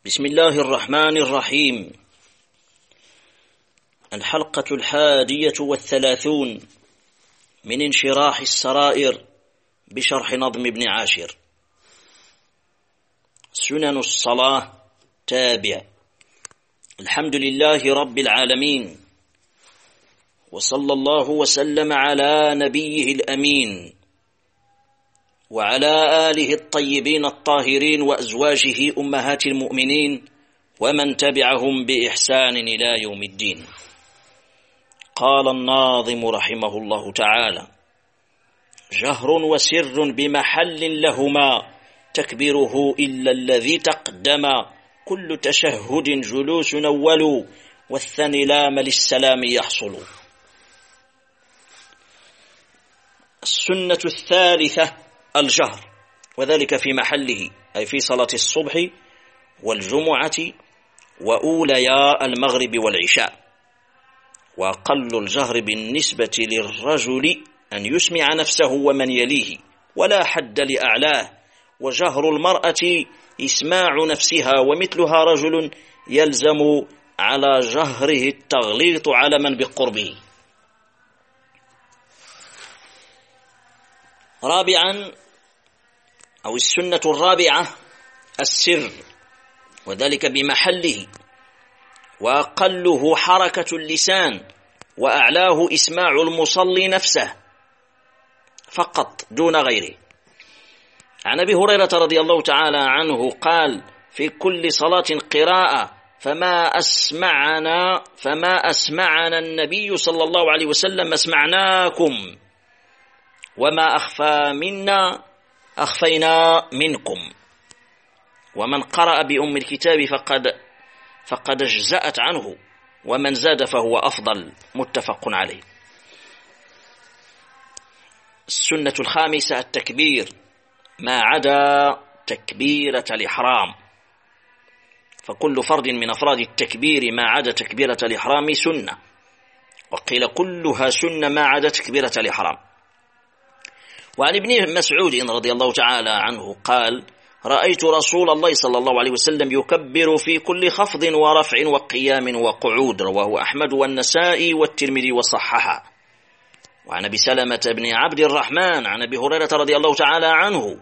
بسم الله الرحمن الرحيم. الحلقة 31 من انشراح السرائر بشرح نظم ابن عاشر. سنن الصلاة تابع. الحمد لله رب العالمين، وصلى الله وسلم على نبيه الأمين وعلى آله الطيبين الطاهرين وأزواجه أمهات المؤمنين ومن تبعهم بإحسان إلى يوم الدين. قال الناظم رحمه الله تعالى: جهر وسر بمحل لهما تكبيره إلا الذي تقدم، كل تشهد جلوس أول والثاني لام للسلام يحصل. السنة الثالثة الجهر، وذلك في محله، أي في صلاة الصبح والجمعة وأولياء المغرب والعشاء. وأقل الجهر بالنسبة للرجل أن يسمع نفسه ومن يليه، ولا حد لأعلاه. وجهر المرأة إسماع نفسها، ومثلها رجل يلزم على جهره التغليط على من بقربه. رابعا، أو السنة الرابعة السر، وذلك بمحله، وأقله حركة اللسان، وأعلاه إسماع المصلي نفسه فقط دون غيره. عن أبي هريرة رضي الله تعالى عنه قال: في كل صلاة قراءة، فما أسمعنا النبي صلى الله عليه وسلم أسمعناكم، وما أخفى منا أخفينا منكم. ومن قرأ بأم الكتاب فقد اجزأت عنه، ومن زاد فهو أفضل. متفق عليه. السنة الخامسة التكبير، ما عدا تكبيرة الإحرام، فكل فرد من أفراد التكبير ما عدا تكبيرة الإحرام سنة، وقيل كلها سنة ما عدا تكبيرة الإحرام. وعن ابن مسعود رضي الله تعالى عنه قال: رأيت رسول الله صلى الله عليه وسلم يكبر في كل خفض ورفع وقيام وقعود. رواه أحمد والنسائي والترمذي وصححه. وعن أبي سلمة بن عبد الرحمن عن أبي هريرة رضي الله تعالى عنه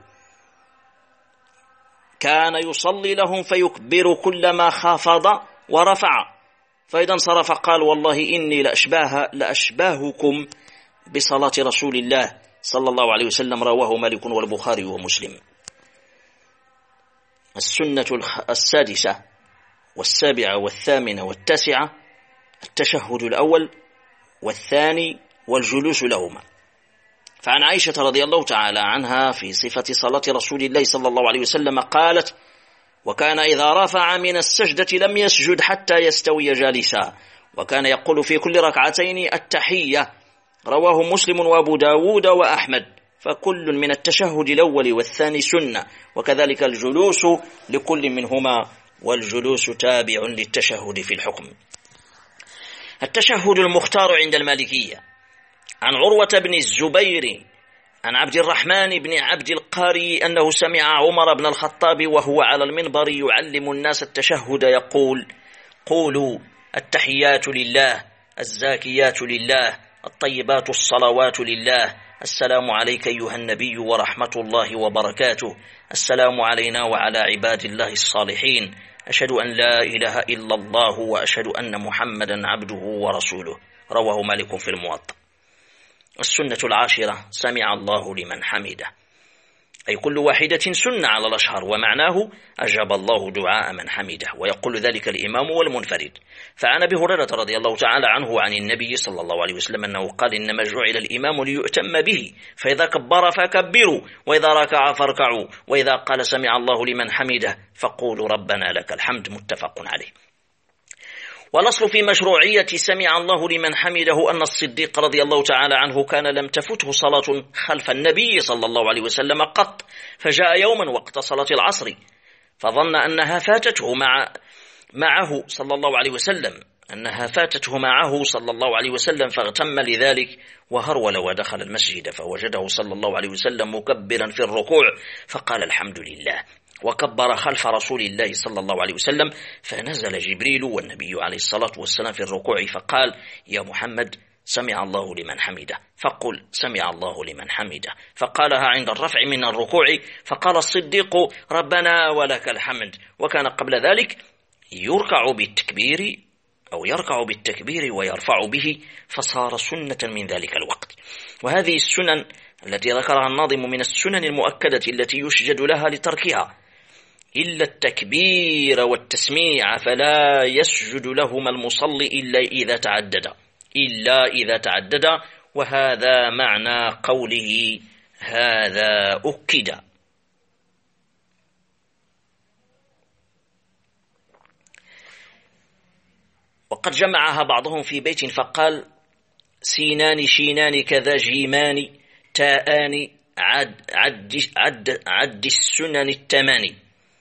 كان يصلي لهم فيكبر كلما خفض ورفع، فإذا انصرف قال: والله إني لأشباهكم بصلاة رسول الله صلى الله عليه وسلم. رواه مالك والبخاري ومسلم. السنة السادسة والسابعة والثامنة والتاسعة التشهد الأول والثاني والجلوس لهما. فعن عائشة رضي الله تعالى عنها في صفة صلاة رسول الله صلى الله عليه وسلم قالت: وكان إذا رفع من السجدة لم يسجد حتى يستوي جالسا، وكان يقول في كل ركعتين التحية. رواه مسلم وأبو داود وأحمد. فكل من التشهد الأول والثاني سنة، وكذلك الجلوس لكل منهما، والجلوس تابع للتشهد في الحكم. التشهد المختار عند المالكية عن عروة بن الزبير عن عبد الرحمن بن عبد القاري أنه سمع عمر بن الخطاب وهو على المنبر يعلم الناس التشهد يقول: قولوا التحيات لله، الزاكيات لله، الطيبات الصلوات لله، السلام عليك أيها النبي ورحمة الله وبركاته، السلام علينا وعلى عباد الله الصالحين، أشهد أن لا إله إلا الله وأشهد أن محمدا عبده ورسوله. رواه مالك في الموطأ. السنة العاشرة سمع الله لمن حمده، أي كل واحدة سنة على الأشهر، ومعناه أجاب الله دعاء من حمده، ويقول ذلك الإمام والمنفرد. فعن أبي هريرة رضي الله تعالى عنه عن النبي صلى الله عليه وسلم أنه قال: إنما جعل الإمام ليؤتم به، فإذا كبر فكبروا، وإذا ركع فاركعوا، وإذا قال سمع الله لمن حمده فقولوا ربنا لك الحمد. متفق عليه. والأصل في مشروعية سمع الله لمن حمده أن الصديق رضي الله تعالى عنه كان لم تفته صلاة خلف النبي صلى الله عليه وسلم قط، فجاء يوما وقت صلاة العصر فظن أنها فاتته معه صلى الله عليه وسلم، فاغتم لذلك وهرول ودخل المسجد، فوجده صلى الله عليه وسلم مكبرا في الركوع، فقال الحمد لله، وكبر خلف رسول الله صلى الله عليه وسلم، فنزل جبريل والنبي عليه الصلاة والسلام في الركوع فقال: يا محمد سمع الله لمن حمده، فقل سمع الله لمن حمده، فقالها عند الرفع من الركوع، فقال الصديق: ربنا ولك الحمد. وكان قبل ذلك يركع بالتكبير ويرفع به، فصار سنة من ذلك الوقت. وهذه السنن التي ذكرها الناظم من السنن المؤكدة التي يسجد لها لتركها، إلا التكبير والتسميع فلا يسجد لهما المصلي إلا إذا تعدد، وهذا معنى قوله هذا أكد. وقد جمعها بعضهم في بيت فقال: سينان شينان كذا جيمان تاءان عد السنن الثمان،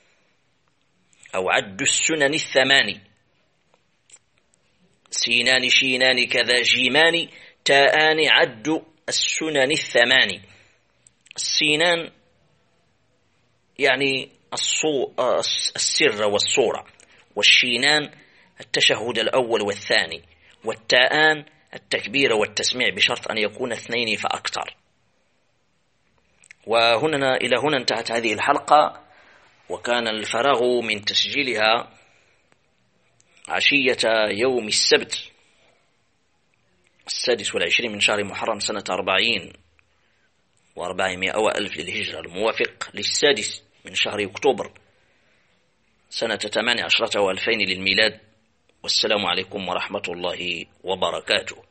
أو عد السنن الثمان. سينان شينان كذا جيمان تاءان عد السنن الثمان. السينان يعني السر والصورة، والشينان التشهد الأول والثاني، والتاءان التكبير والتسميع بشرط أن يكون 2 فأكثر. إلى هنا انتهت هذه الحلقة، وكان الفراغ من تسجيلها عشية يوم السبت 26 من شهر محرم سنة 40 و400 وألف للهجرة، الموافق 6 من شهر أكتوبر سنة 18 و2000 للميلاد. والسلام عليكم ورحمة الله وبركاته.